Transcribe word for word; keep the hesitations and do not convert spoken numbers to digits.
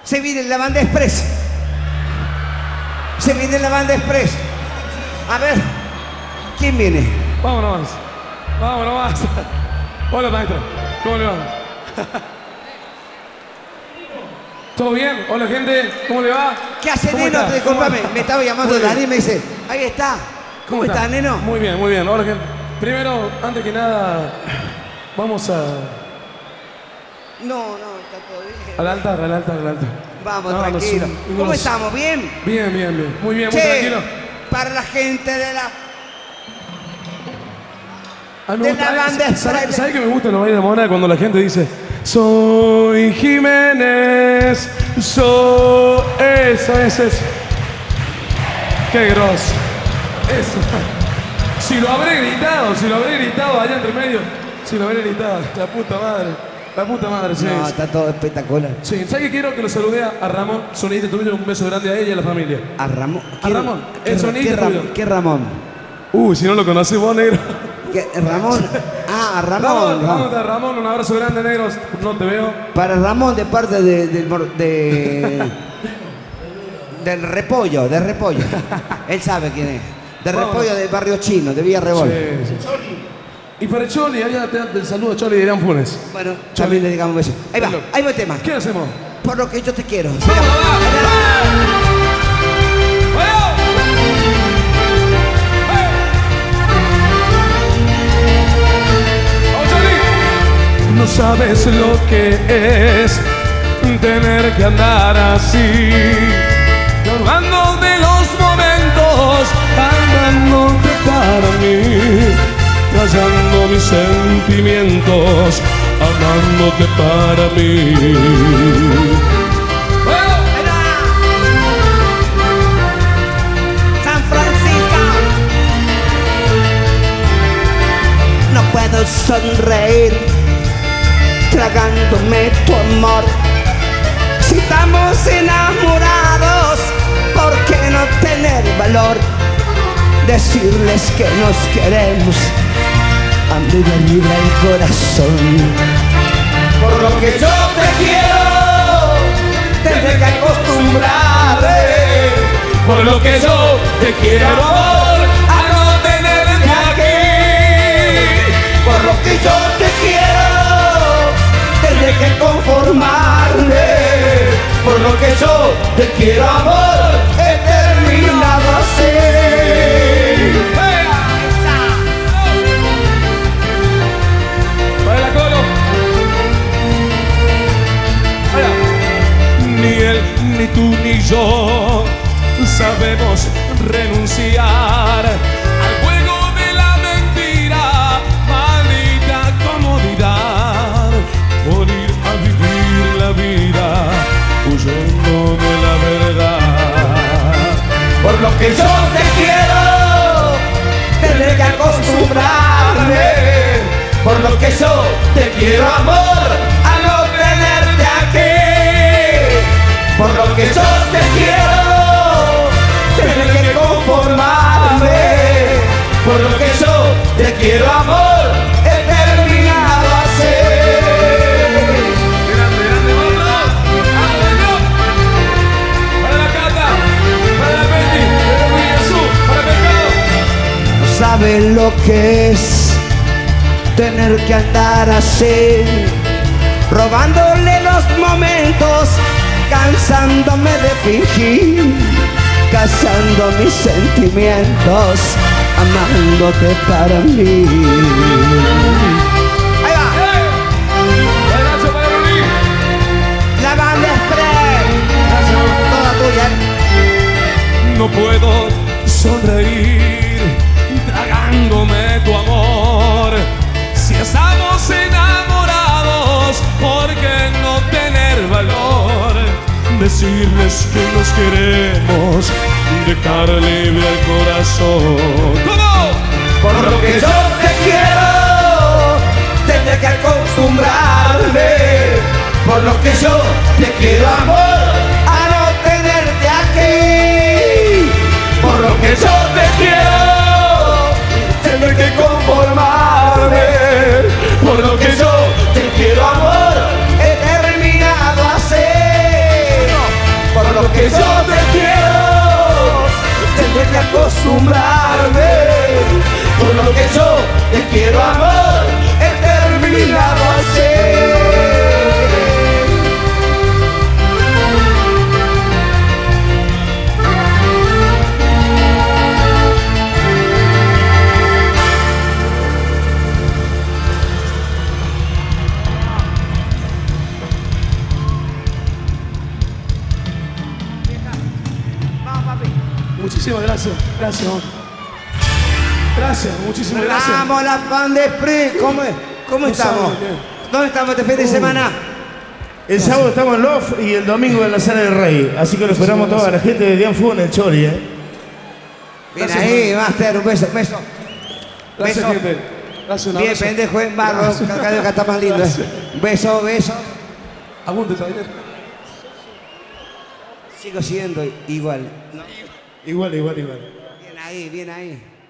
Se viene la banda express. Se viene la banda express. A ver, ¿quién viene? Vámonos. Vámonos. Hola, maestro. ¿Cómo le va? ¿Todo bien? Hola, gente. ¿Cómo le va? ¿Qué hace, ¿Cómo Neno? está? Disculpame, me estaba llamando Muy bien. Dani y me dice, ahí está. ¿Cómo, está, Neno? Muy bien, muy bien. Hola, gente. Primero, antes que nada, vamos a... No, no, está todo bien. Al altar, al altar, al altar. Vamos, No, tranquilo. los- ¿Cómo los- estamos? ¿Bien? Bien, bien, bien. Muy bien, muy Che, tranquilo. para la gente de la... A mí me de gusta- la banda ¿Sabe, Express. sabe que me gusta los bailes de Mona cuando la gente dice soy Jiménez, soy... Eso, eso, eso. Qué grosso. Eso. Si lo habré gritado, si lo habré gritado allá entre medio, si lo habré gritado, la puta madre, la puta madre, sí. No, está todo espectacular. Sí, ¿sabes qué quiero? Que lo salude a Ramón Sonidita tuyo, un beso grande a ella y a la familia. A Ramón. A Ramón, el ¿Qué, sonidista qué, Ram- tuyo. ¿Qué Ramón? Uy, si no lo conoces vos, negro. ¿Qué, Ramón? Ah, a Ramón. Ramón, Ramón. ¿cómo estás, Ramón? Un abrazo grande, negro. No te veo. Para Ramón de parte de, del mor- de, del repollo, de repollo. Él sabe quién es. De Vamos. repollo del barrio chino, de Villa Rebol. Sí, sí. Y para Choli, allá te te saludo a Choli de Irán Funes. Bueno, también le digamos un beso. Ahí va, Hello. ahí va el tema. ¿Qué hacemos? Por lo que yo te quiero. Se ¡Vamos, llama- No sabes lo que es tener que andar así, robando de los momentos, amándote para mí, callando mis sentimientos, amándote para mí. San Francisco. No puedo sonreír tragándome tu amor. Si estamos enamorados, ¿por qué no tener valor? Decirles que nos queremos a mí me vibra el corazón. Por lo que yo te quiero, tendré que acostumbrarme. Por lo que yo te quiero, amor, a no tenerte aquí. Por lo que yo te quiero, tendré que conformarme. Por lo que yo te quiero, amor, he terminado así. Baila colo. Baila. Ni él, ni tú, ni yo sabemos renunciar al juego de la mentira, maldita comodidad, por ir a vivir la vida huyendo de la verdad. Por lo que yo te quiero, tendré que acostumbrarme. Por lo que yo te quiero, amor, a no tenerte aquí. Por lo que yo te quiero, tendré que conformarme. Por lo que yo te quiero, amor, he terminado así. Grande, grande, vamos. ¡Adentro! Para la Cata, para la Betty, para Luis Jesús, para el Pescado. No saben lo que es tener que andar así, robándole los momentos, cansándome de fingir, cazando mis sentimientos, amándote para mí. Ahí va. Para Nacho, para Luis. La banda Express, toda tuya. No puedo sonreír tragándome tu amor. Si estamos enamorados, ¿por qué no tener valor? Decirles que nos queremos, dejar libre el corazón. ¿Cómo? Por lo que yo te quiero, tendré que acostumbrarme. Por lo que yo te quiero, amor, a no tenerte aquí. Por lo que yo te quiero, tendré que conformarme. Por lo que yo te quiero, amor, he terminado así. acostumbrarme. Por lo que yo te quiero, amor, he terminado así. Muchísimas gracias, gracias, amor. Gracias, muchísimas gracias. Vamos, la Pan de Sprint. ¿Cómo, cómo estamos? ¿Dónde estamos este fin de semana? El sábado estamos en Love y el domingo en la Sala del Rey. Así que lo esperamos toda la gente de Dian Fuego en el Chori, ¿eh? Bien ahí, Master, un beso, un beso. Gracias, Beso. gente. Gracias, un Bien, abrazo. pendejo en barro, cada vez que está más lindo. Gracias. Beso, beso. Apunte, taller. Sigo siendo igual. Igual, igual, igual. Bien ahí, bien ahí.